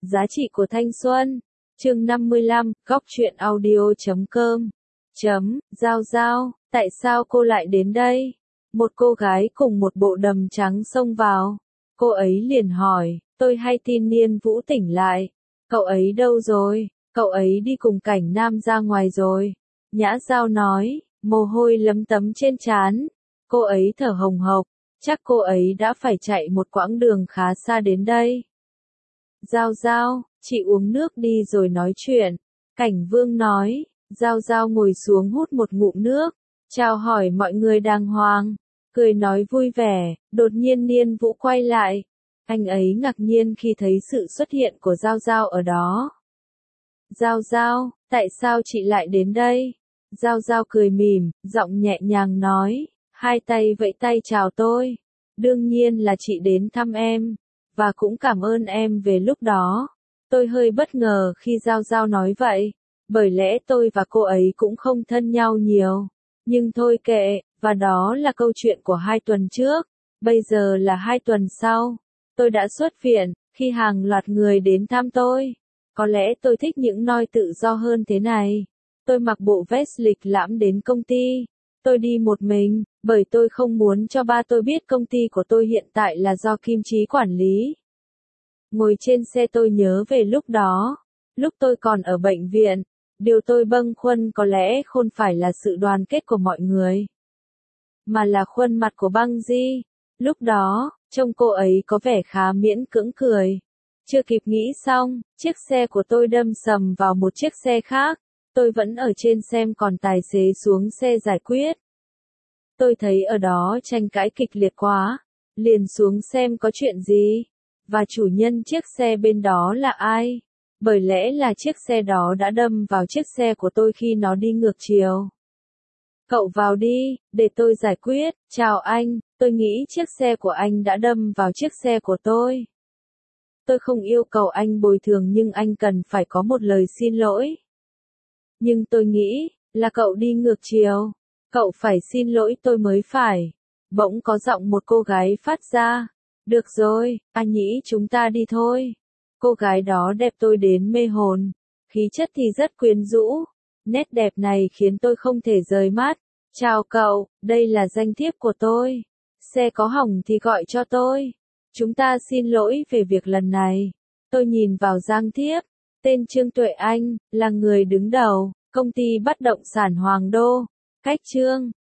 Giá trị của thanh xuân. Chương 55, góc truyện audio.com. Giao Giao, tại sao cô lại đến đây? Một cô gái cùng một bộ đầm trắng xông vào. Cô ấy liền hỏi, tôi hay tin Niên Vũ tỉnh lại. Cậu ấy đâu rồi? Cậu ấy đi cùng Cảnh Nam ra ngoài rồi. Nhã Giao nói, mồ hôi lấm tấm trên trán. Cô ấy thở hồng hộc, chắc cô ấy đã phải chạy một quãng đường khá xa đến đây. Giao Giao, chị uống nước đi rồi nói chuyện. Cảnh Vương nói. Giao Giao ngồi xuống hút một ngụm nước, chào hỏi mọi người đàng hoàng, cười nói vui vẻ. Đột nhiên Niên Vũ quay lại. Anh ấy ngạc nhiên khi thấy sự xuất hiện của Giao Giao ở đó. Giao Giao, tại sao chị lại đến đây? Giao Giao cười mỉm, giọng nhẹ nhàng nói, hai tay vẫy tay chào tôi. Đương nhiên là chị đến thăm em, và cũng cảm ơn em về lúc đó. Tôi hơi bất ngờ khi Giao Giao nói vậy, bởi lẽ tôi và cô ấy cũng không thân nhau nhiều. Nhưng thôi kệ, và đó là câu chuyện của 2 tuần trước. Bây giờ là 2 tuần sau. Tôi đã xuất viện, khi hàng loạt người đến thăm tôi. Có lẽ tôi thích những nơi tự do hơn thế này. Tôi mặc bộ vest lịch lãm đến công ty. Tôi đi một mình, bởi tôi không muốn cho ba tôi biết công ty của tôi hiện tại là do Kim Chí quản lý. Ngồi trên xe tôi nhớ về lúc đó. Lúc tôi còn ở bệnh viện, điều tôi bâng khuâng có lẽ không phải là sự đoàn kết của mọi người, mà là khuôn mặt của Băng Di. Lúc đó, trông cô ấy có vẻ khá miễn cưỡng cười. Chưa kịp nghĩ xong, chiếc xe của tôi đâm sầm vào một chiếc xe khác. Tôi vẫn ở trên xem còn tài xế xuống xe giải quyết. Tôi thấy ở đó tranh cãi kịch liệt quá, liền xuống xem có chuyện gì, và chủ nhân chiếc xe bên đó là ai. Bởi lẽ là chiếc xe đó đã đâm vào chiếc xe của tôi khi nó đi ngược chiều. Cậu vào đi, để tôi giải quyết. Chào anh, tôi nghĩ chiếc xe của anh đã đâm vào chiếc xe của tôi. Tôi không yêu cầu anh bồi thường nhưng anh cần phải có một lời xin lỗi. Nhưng tôi nghĩ, là cậu đi ngược chiều. Cậu phải xin lỗi tôi mới phải. Bỗng có giọng một cô gái phát ra. Được rồi, anh nghĩ chúng ta đi thôi. Cô gái đó đẹp tôi đến mê hồn. Khí chất thì rất quyến rũ. Nét đẹp này khiến tôi không thể rời mắt. Chào cậu, đây là danh thiếp của tôi. Xe có hỏng thì gọi cho tôi. Chúng ta xin lỗi về việc lần này. Tôi nhìn vào danh thiếp. Tên Trương Tuệ Anh, là người đứng đầu, công ty bất động sản Hoàng Đô. Cách Trương,